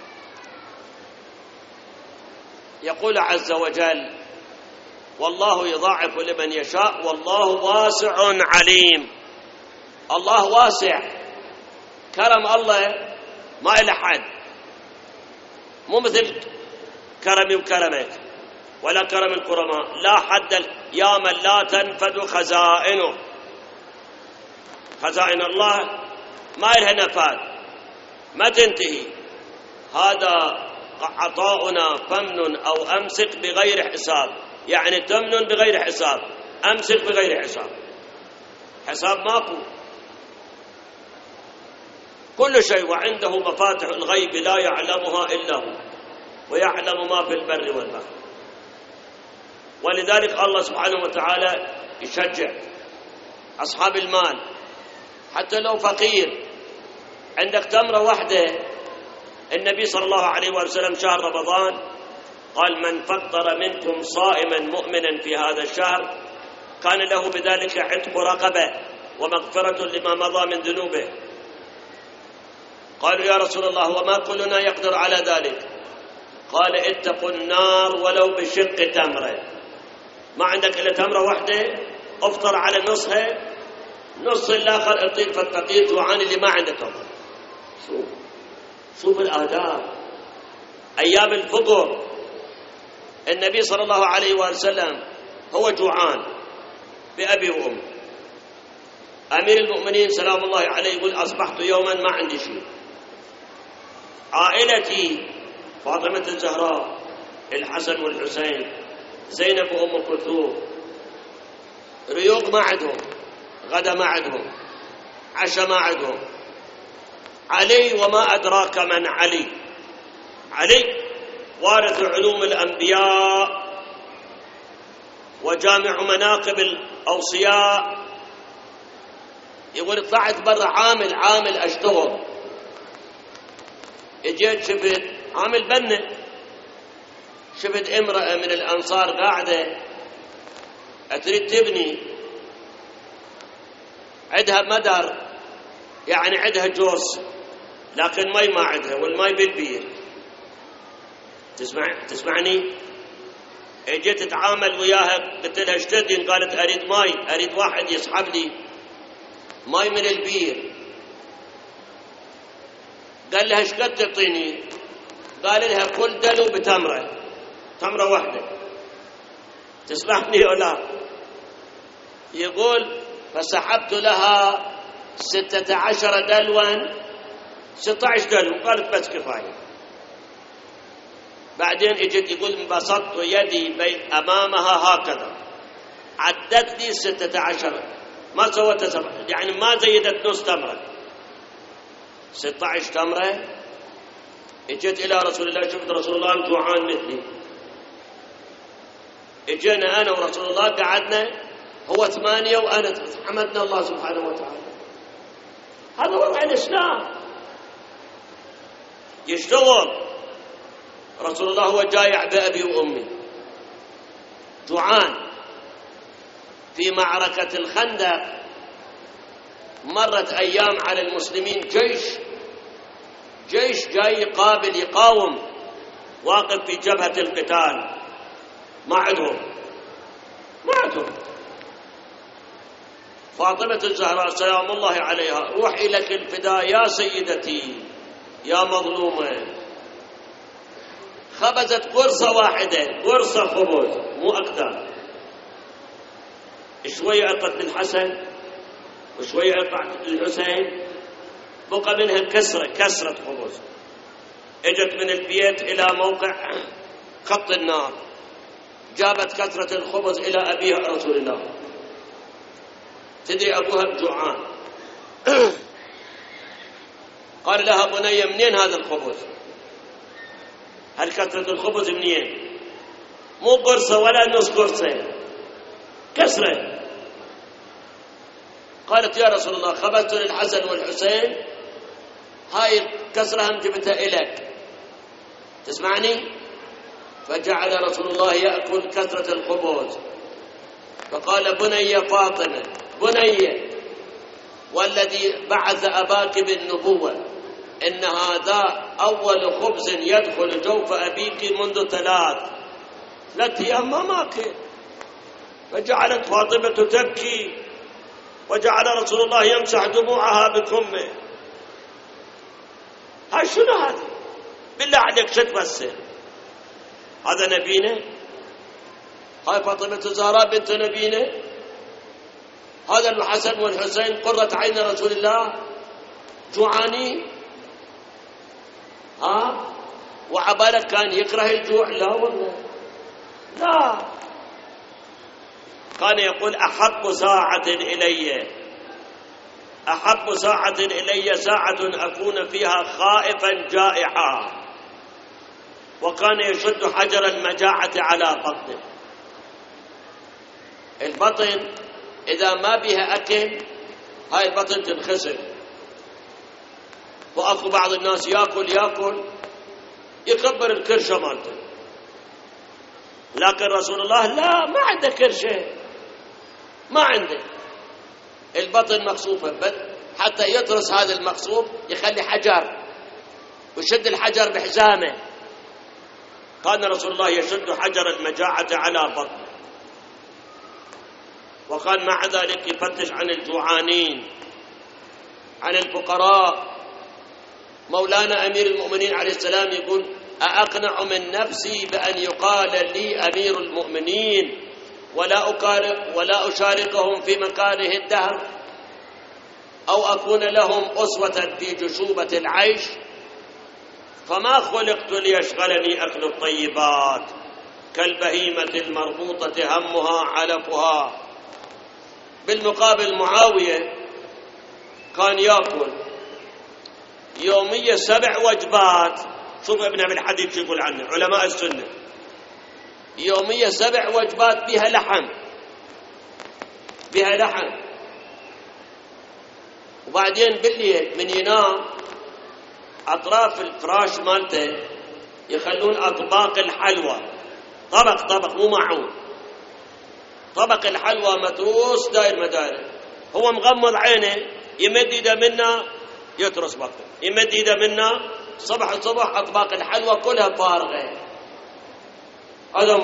[SPEAKER 1] يقول عز وجل: والله يضاعف لمن يشاء والله واسع عليم. الله واسع، كرم الله ما إلى حد، مو مثل كرمي وكرمك ولا كرم الكرماء، لا حد يا من لا تنفد خزائنه. خزائن الله ما إلها نفاد، ما تنتهي. هذا عطاؤنا فمن أو أمسك بغير حساب، يعني تمن بغير حساب، أمسك بغير حساب، حساب ماكو. كل شيء وعنده مفاتح الغيب لا يعلمها إلا هو، ويعلم ما في البر والبحر. ولذلك الله سبحانه وتعالى يشجع أصحاب المال، حتى لو فقير عندك تمرة واحدة. النبي صلى الله عليه وسلم شهر رمضان قال: من فطر منكم صائما مؤمنا في هذا الشهر كان له بذلك عتق رقبة ومغفرة لما مضى من ذنوبه. قالوا: يا رسول الله وما كلنا يقدر على ذلك؟ قال: اتقوا النار ولو بشق تمرة. ما عندك إلا تمرة واحدة، افطر على نصها، نص الآخر اطيق فالفقير جوعان اللي ما عنده تمر. شوف الآداب. أيام الفطر النبي صلى الله عليه وسلم هو جوعان بأبي وأمي. أمير المؤمنين سلام الله عليه يقول: أصبحت يوما ما عندي شيء. عائلتي فاطمة الزهراء، الحسن والحسين، زينب وأم كلثوم، ريوق ما عندهم، غدا ما عندهم، عشاء ما عندهم. علي وما أدراك من علي. علي وارث علوم الأنبياء وجامع مناقب الأوصياء. يقول: طلعت برا عامل أشتغل، اجيت شفت عامل بنة، شفت امرأة من الأنصار قاعدة تريد تبني، عندها مدر، يعني عندها جوز، لكن ماي ما عندها، والماي بالبير. تسمعني؟ اجيت اتعامل وياها، قلت لها ايش تدين؟ قالت: اريد ماي، اريد واحد يسحب لي ماي من البير. قال لها: ايش قد تعطيني؟ قال لها: كل دلو بتمره، تمره واحده. تسمعني ولا؟ يقول: فسحبت لها 16 دلوا، 16 دلو. قالت: بس كفايه. بعدين اجت يقول: انبسطت يدي امامها هكذا، عدت لي 16، ما سوت 7، يعني ما زيدت نص تمره، 16 تمره. اجت الى رسول الله، شفت رسول الله جوعان مثلي، اجينا انا ورسول الله قعدنا، هو 8 وانا، حمدنا الله سبحانه وتعالى. هذا وضع الاسلام. يشتغل رسول الله هو جايع بأبي وأمي، جوعان. في معركة الخندق مرت أيام على المسلمين، جيش جاي يقابل يقاوم، واقف في جبهة القتال، ما عندهم. فاطمة الزهراء سلام الله عليها: روحي لك الفداء يا سيدتي يا مظلومة. خبزت قرصة واحدة، قرصة خبز مو أكثر. شوية أعطت للحسن وشوية أعطت للحسين، بقى منها كسرة خبز. اجت من البيت إلى موقع خط النار، جابت كسرة الخبز إلى أبيها رسول الله. تدري أبوها جوعان. قال لها: بني منين هذا الخبز؟ هل كثرة الخبز منين؟ مو قرصة ولا نص قرصة، كسرة. قالت يا رسول الله خبزت للحسن والحسين، هاي الكسرة هم جبتها إليك، تسمعني؟ فجعل رسول الله يأكل كثرة الخبز، فقال بني فاطمة بني والذي بعث أباك بالنبوة إن هذا أول خبز يدخل جوف أبيك منذ 3 أيام ما ماكل. فجعلت فاطمة تبكي، وجعل رسول الله يمسح دموعها بكمه. هاي شنو هذا؟ بالله عليك شو تفسر؟ هذا نبينا؟ هاي فاطمة الزهراء بنت نبينا؟ هذا الحسن والحسين قرة عين رسول الله جوعانين؟ وعبالك كان يكره الجوع؟ لا والله لا، كان يقول أحب ساعة إلي ساعة أكون فيها خائفا جائعا. وكان يشد حجر المجاعة على بطنه. البطن إذا ما بها أكل هاي البطن تنخسر. وأكو بعض الناس يأكل يكبر الكرشة مالته، لكن رسول الله لا، ما عنده كرشة، ما عنده، البطن مقصوفة، حتى يترس هذا المقصوف يخلي حجر ويشد الحجر بحزامه. كان رسول الله يشد حجر المجاعة على بطنه، وكان مع ذلك يفتش عن الجوعانين، عن الفقراء. مولانا أمير المؤمنين عليه السلام يقول أأقنع من نفسي بأن يقال لي أمير المؤمنين ولا أشاركهم في مكاره الدهر، أو أكون لهم أسوة في جشوبة العيش؟ فما خلقت ليشغلني أكل الطيبات، كالبهيمة المربوطة همها علفها. بالمقابل معاوية كان يأكل يوميا 7 وجبات. شوف ابن أبي الحديث يقول عنه علماء السنة، يوميا 7 وجبات بها لحم. وبعدين بالليل من ينام أطراف الفراش مالته يخلون أطباق الحلوى، طبق مو معون، طبق الحلوى متروس داير مداير، هو مغمض عينه يمد يده منا يترس بطنه، يمد يده منا صبح الصبح أطباق الحلوى كلها فارغة. هذا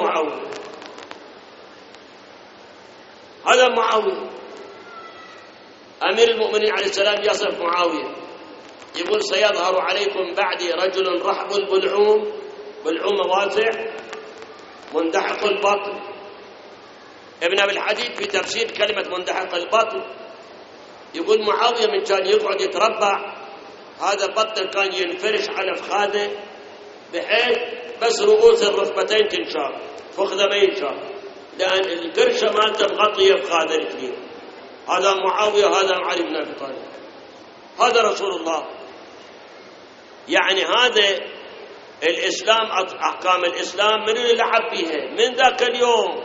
[SPEAKER 1] معاوية. أمير المؤمنين عليه السلام يصف معاوية يقول سيظهر عليكم بعدي رجل رحب بلعوم واسع مندحق البطن. ابن أبي الحديد في تفسير كلمة مندحق البطن يقول معاوية من كان يقعد يتربع هذا البطن كان ينفرش على فخاذه بحيث بس رؤوس الركبتين تنشاف، فخذه ما ينشاف، لأن الكرشة مالته مغطية فخاذه الاثنين. هذا معاوية، هذا علي بن أبي طالب، هذا رسول الله. يعني هذا الإسلام، أحكام الإسلام من اللي لعب بها من ذاك اليوم.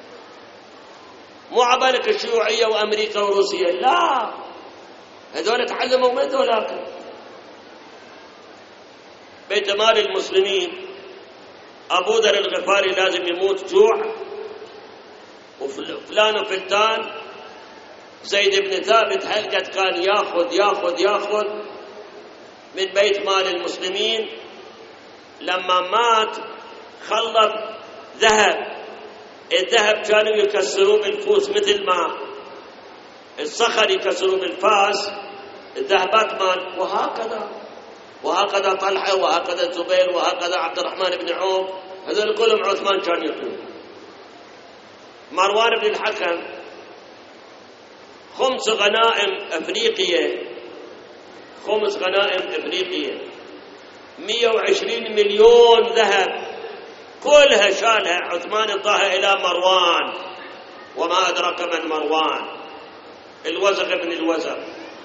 [SPEAKER 1] مو عبالك الشيوعية وأمريكا وروسيا، لا، هذول تعلموا من ذولاك. بيت مال المسلمين أبو ذر الغفاري لازم يموت جوع، وفلان وفلتان. زيد بن ثابت حلقة كان ياخذ من بيت مال المسلمين. لما مات خلط ذهب، الذهب كانوا يكسروه بالفوس مثل ما الصخر يكسروه بالفاس، الذهبات مال، وهكذا طلحة، وهكذا الزبير، وهكذا عبد الرحمن بن عوف، هذول كلهم عثمان كان يقول. مروان بن الحكم 5 غنائم أفريقية 120 مليون ذهب كلها شالها عثمان انطاها إلى مروان، وما أدرك من مروان، الوزغ ابن الوزغ.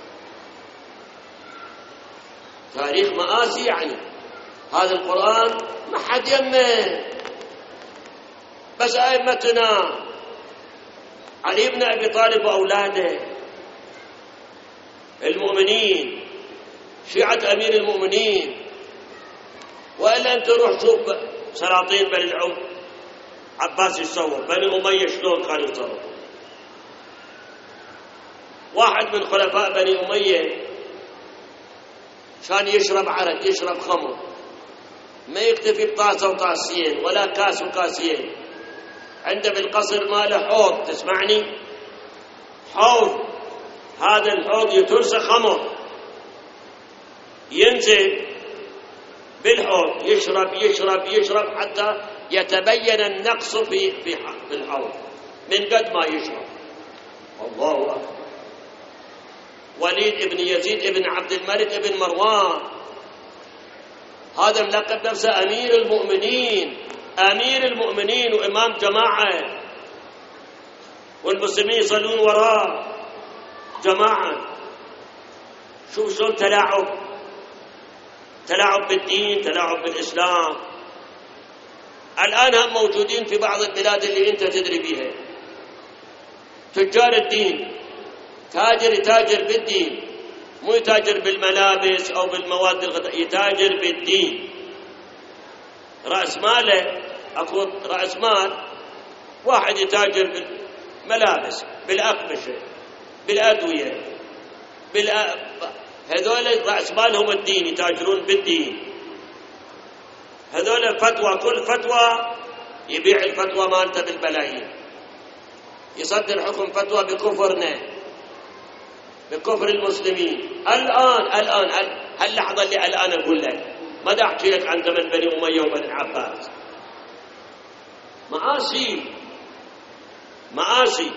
[SPEAKER 1] تاريخ مآسي. يعني هذا القرآن ما حد يمه، بس أئمتنا علي بن أبي طالب وأولاده المؤمنين، شيعة أمير المؤمنين. وإلا أنت روح شوف سلاطين بني العوف، عباس يتصور، بني أمية شلون كانوا يتصوروا. واحد من خلفاء بني أمية كان يشرب عرق، يشرب خمر، ما يكتفي بطاسة وطاسين ولا كاس وكاسين، عنده بالقصر ماله حوض، تسمعني؟ حوض، هذا الحوض يترسى خمر، ينزل بالحوض يشرب يشرب يشرب حتى يتبين النقص في الحوض من قد ما يشرب. الله أكبر. وليد بن يزيد بن عبد الملك بن مروان، هذا ملقب نفسه أمير المؤمنين، أمير المؤمنين وإمام جماعة، والمسلمين يصلون وراه جماعة. شوف شلون تلاعب بالدين، تلاعب بالإسلام. الآن هم موجودين في بعض البلاد اللي أنت تدري بيها، تجار الدين، تاجر يتاجر بالدين، مو يتاجر بالملابس أو بالمواد الغذائية، يتاجر بالدين. رأس ماله، أكو رأس مال واحد يتاجر بالملابس، بالأقمشة، بالأدوية، هذول رأس مالهم الدين، يتاجرون بالدين. هذول فتوى، كل فتوى يبيع الفتوى مالته بالبلايين، يصدر حكم فتوى بكفرنا، بكفر المسلمين. الآن هاللحظة اللي الآن أقول لك، ما دا أحكي لك عن زمن بني أمية وبني العباس. مآسي.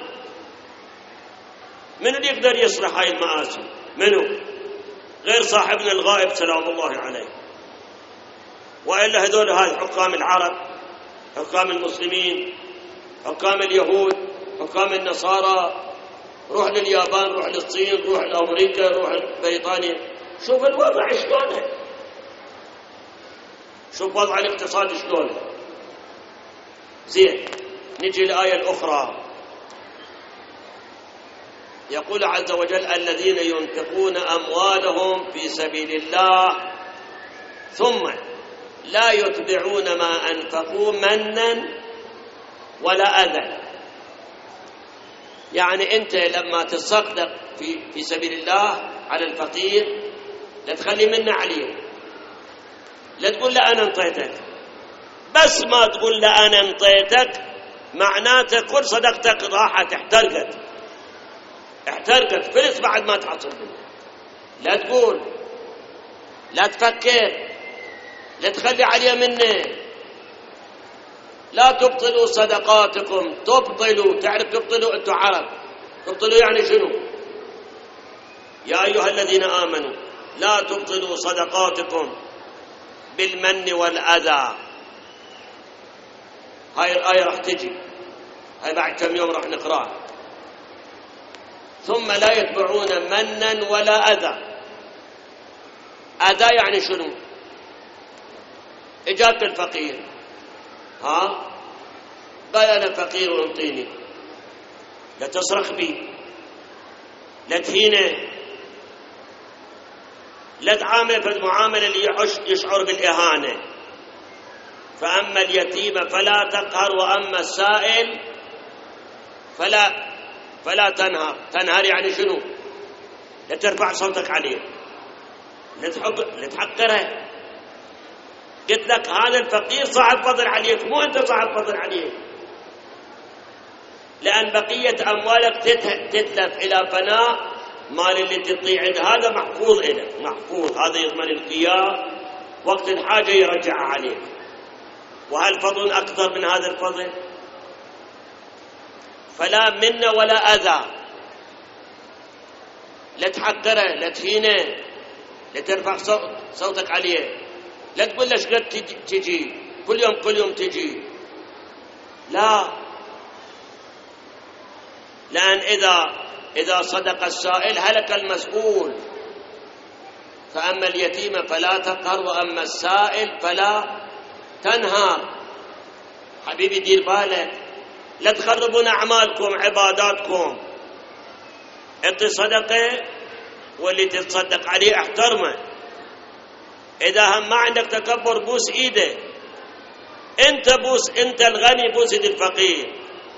[SPEAKER 1] من اللي يقدر يصلح هاي المآسي؟ منو غير صاحبنا الغائب سلام الله عليه؟ وإلا هذول هاي حكام العرب، حكام المسلمين، حكام اليهود، حكام النصارى. روح لليابان، روح للصين، روح لأمريكا، روح لبريطانيا، شوف الوضع شلونه، شوف وضع الاقتصاد شلونه. زين، نجي الآية الأخرى. يقول عز وجل: الذين ينفقون أموالهم في سبيل الله ثم لا يتبعون ما أنفقوا منا ولا أذى. يعني أنت لما تصدق في سبيل الله على الفقير، لا تخلي منه عليه، لا تقول له أنا انطيتك. بس ما تقول له أنا انطيتك معناته كل صدقتك راحت، احترقت فلس بعد ما تحصل منه. لا تقول، لا تفكر، لا تخلي عليه منه. لا تبطلوا صدقاتكم. تبطلوا، تعرف تبطلوا؟ أنتم عرب، تبطلوا يعني شنو؟ يا أيها الذين آمنوا لا تبطلوا صدقاتكم بالمن والأذى. هاي الآية راح تجي، هاي بعد كم يوم راح نقرأها. ثم لا يتبعون منا ولا أذى. أذى يعني شنو؟ إجابة الفقير، قال أنا فقير وانطيني، لا تصرخ بي، لا تهينه، لا تعامله فالمعاملة اللي يشعر بالإهانة. فأما اليتيم فلا تقهر وأما السائل فلا تنهر. تنهر يعني شنو؟ لا ترفع صوتك عليه، لا تحقره. قلت لك هذا الفقير صاحب فضل عليك، مو أنت صاحب فضل عليه. لأن بقية أموالك تتلف إلى فناء، مال اللي تطيع هذا محفوظ إلك، محفوظ، هذا يضمن لك إياه، وقت الحاجة يرجع عليك. وهل فضل أكثر من هذا الفضل؟ فلا منا ولا أذى. لا تحقره، لا تهينه، لا ترفع صوتك عليه، لا تقول له شقد تجي كل يوم تجي. لا، لأن إذا صدق السائل هلك المسؤول. فأما اليتيم فلا تقهر وأما السائل فلا تنهر. حبيبي دير بالك، لا تخربون أعمالكم عباداتكم. اعطي صدقة واللي تتصدق عليه احترمه. إذا هم ما عندك تكبر بوس إيده، أنت الغني بوس إيد الفقير.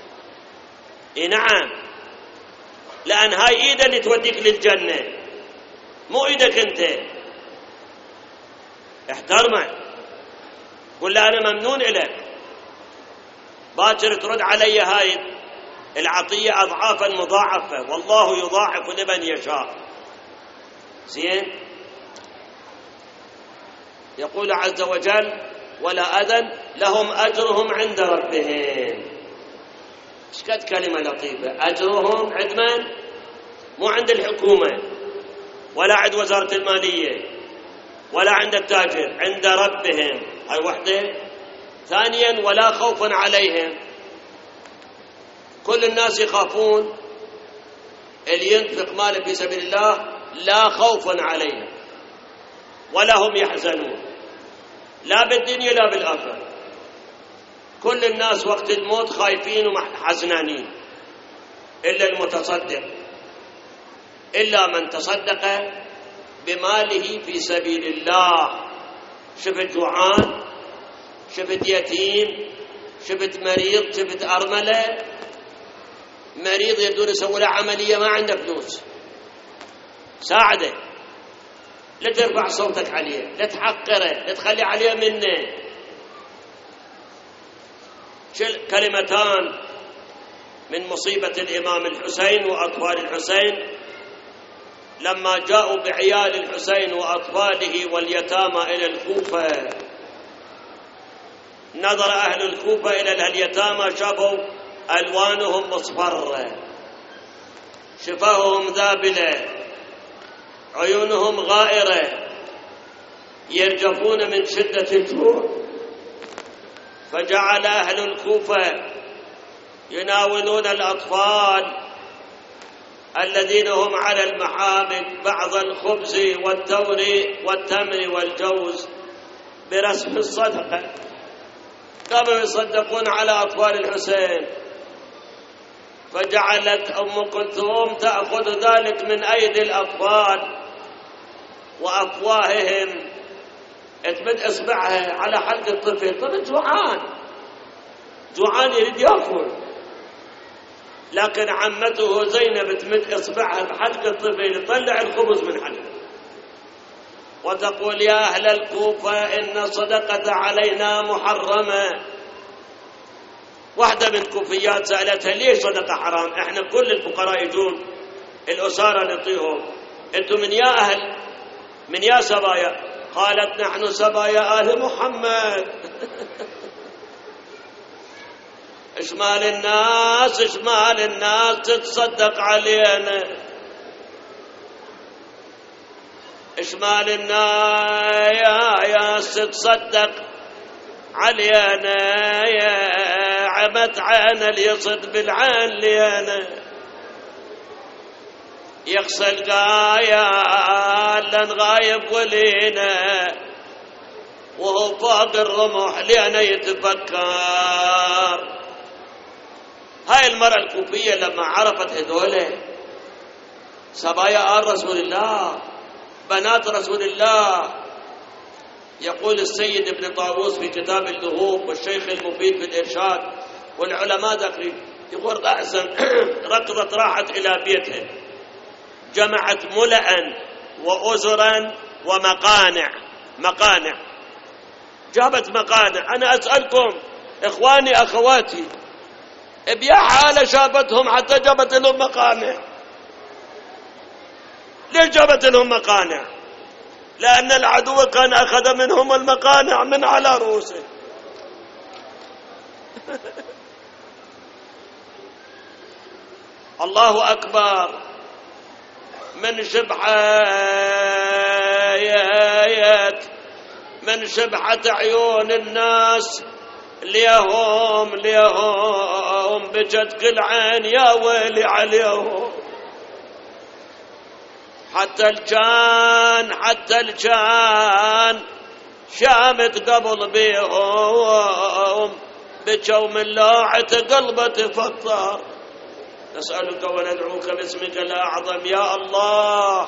[SPEAKER 1] نعم، لأن هاي إيده اللي توديك للجنة مو إيدك أنت. احترمه، قل له أنا ممنون إليك، باكر ترد علي هاي العطية أضعافا مضاعفة، والله يضاعف لمن يشاء. زين. يقول عز وجل ولا أذن لهم أجرهم عند ربهم. ايش قد كلمة لطيفة. أجرهم عند من؟ مو عند الحكومة ولا عند وزارة المالية ولا عند التاجر، عند ربهم. هاي وحدة. ثانيا ولا خوف عليهم. كل الناس يخافون، اللي ينفق ماله في سبيل الله لا خوف عليهم ولا هم يحزنون، لا بالدنيا لا بالآخرة. كل الناس وقت الموت خايفين وحزنانين إلا المتصدق، إلا من تصدق بماله في سبيل الله. شفت جوعان، شفت يتيم، شفت مريض، شفت أرملة. مريض يدور يسوي له عملية ما عنده فلوس، ساعده، لا ترفع صوتك عليه، لا تحقره، لا تخلي عليه منه. كلمتان من مصيبة الإمام الحسين وأطفال الحسين لما جاءوا بعيال الحسين وأطفاله واليتامى إلى الكوفة. نظر أهل الكوفة إلى اليتامى، شافوا ألوانهم مصفرة، شفاههم ذابلة، عيونهم غائرة، يرجفون من شدة الجوع. فجعل أهل الكوفة يناولون الأطفال الذين هم على المحامد بعض الخبز والتمر والجوز برسم الصدقة. كانوا يصدقون على أطفال الحسين. فجعلت أم كلثوم تأخذ ذلك من أيدي الأطفال وأفواههم، تمد إصبعها على حلق الطفل. طفل جوعان يريد يأكل، لكن عمته زينب تمد إصبعها بحلق الطفل تطلع الخبز من حلقه وتقول يا أهل الكوفة إن صدقة علينا محرمة. واحدة من الكوفيات سألتها ليش صدقة حرام؟ احنا كل الفقراء يجون الأسارة نعطيهم، انتم من يا أهل، من يا سبايا؟ قالت نحن سبايا آل محمد. اشمال الناس تتصدق علينا، اشمال الناس تتصدق علينا، يا عمت عين اللي يصد بالعين لينا، يغسل قايا لن غايب ولينا، وهو فوق الرمح لينا يتفكر. هاي المرأة الكوفية لما عرفت هذوله سبايا آل رسول الله، بنات رسول الله، يقول السيد ابن طاووس في كتاب اللهوب والشيخ المفيد في الإرشاد والعلماء ذكرين، يقول ركضت راحت إلى بيتها، جمعت ملأ وأزرا ومقانع. جابت مقانع. أنا أسألكم إخواني أخواتي، بيا حالة شافتهم حتى جابت لهم مقانع؟ ليش جابت لهم مقانع؟ لأن العدو كان أخذ منهم المقانع من على رؤوسه. الله أكبر. من شبحة عيون الناس ليهم بجد كل عين يا ويلي عليهم. حتى الجان شامت قبل بيهم بكوا من لاعة قلبه تفطر. نسألك وندعوك باسمك الأعظم يا الله.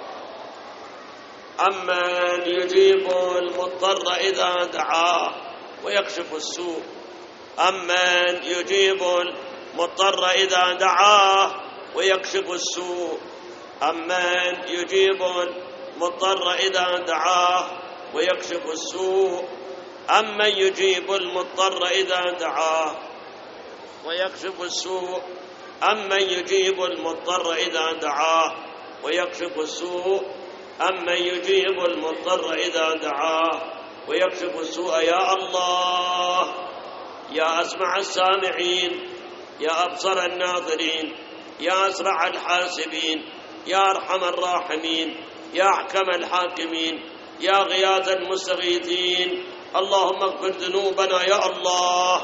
[SPEAKER 1] أمن يجيب المضطر إذا دعاه ويكشف السوء. أمن يجيب المضطر إذا دعاه ويكشف السوء. أمن يجيب المضطر إذا دعاه ويكشف السوء. أمن يجيب المضطر إذا دعاه ويكشف السوء. أمن يجيب المضطر إذا دعاه ويكشف السوء. أمن يجيب المضطر إذا دعاه ويكشف السوء. يا الله، يا أسمع السامعين، يا أبصر الناظرين، يا أسرع الحاسبين، يا أرحم الراحمين، يا أحكم الحاكمين، يا غياث المستغيثين. اللهم اغفر ذنوبنا يا الله.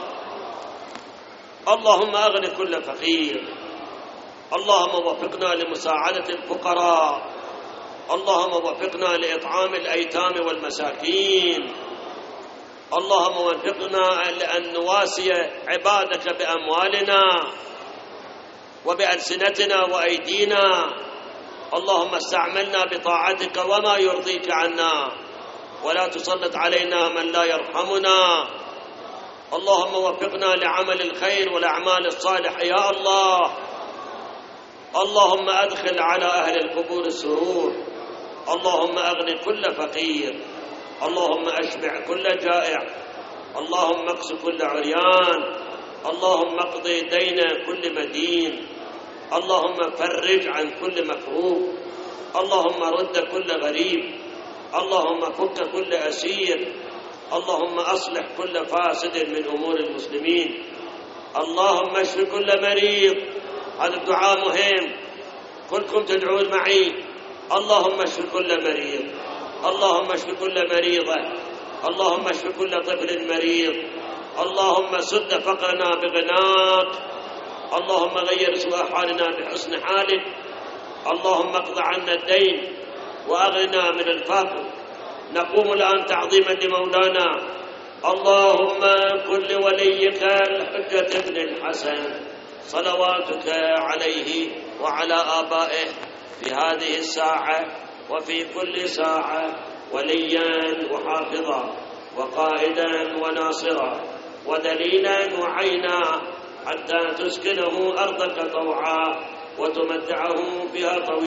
[SPEAKER 1] اللهم أغن كل فقير. اللهم وفقنا لمساعدة الفقراء. اللهم وفقنا لإطعام الأيتام والمساكين. اللهم وفقنا لأن نواسي عبادك بأموالنا وبألسنتنا وأيدينا. اللهم استعملنا بطاعتك وما يرضيك عنا، ولا تسلط علينا من لا يرحمنا. اللهم وفقنا لعمل الخير والأعمال الصالحة يا الله. اللهم أدخل على أهل القبور السرور. اللهم أغن كل فقير. اللهم أشبع كل جائع. اللهم اكس كل عريان. اللهم اقض دين كل مدين. اللهم فرج عن كل مكروه. اللهم رد كل غريب. اللهم فك كل أسير. اللهم أصلح كل فاسد من أمور المسلمين. اللهم اشف كل مريض. هذا الدعاء مهم، كلكم تدعون معي. اللهم اشف كل مريض. اللهم اشف كل مريضة. اللهم اشف كل طفل مريض. اللهم سد فقرنا بغناك. اللهم غير سوء حالنا بحسن حالك. اللهم اقض عنا الدين وأغننا من الفقر. نقوم الآن تعظيما لمولانا. اللهم كن لوليك الحجة بن الحسن صلواتك عليه وعلى آبائه في هذه الساعة وفي كل ساعة وليا وحافظا وقائدا وناصرا ودليلا وعينا، حتى تسكنه أرضك طوعا وتمتعه بها طويلا.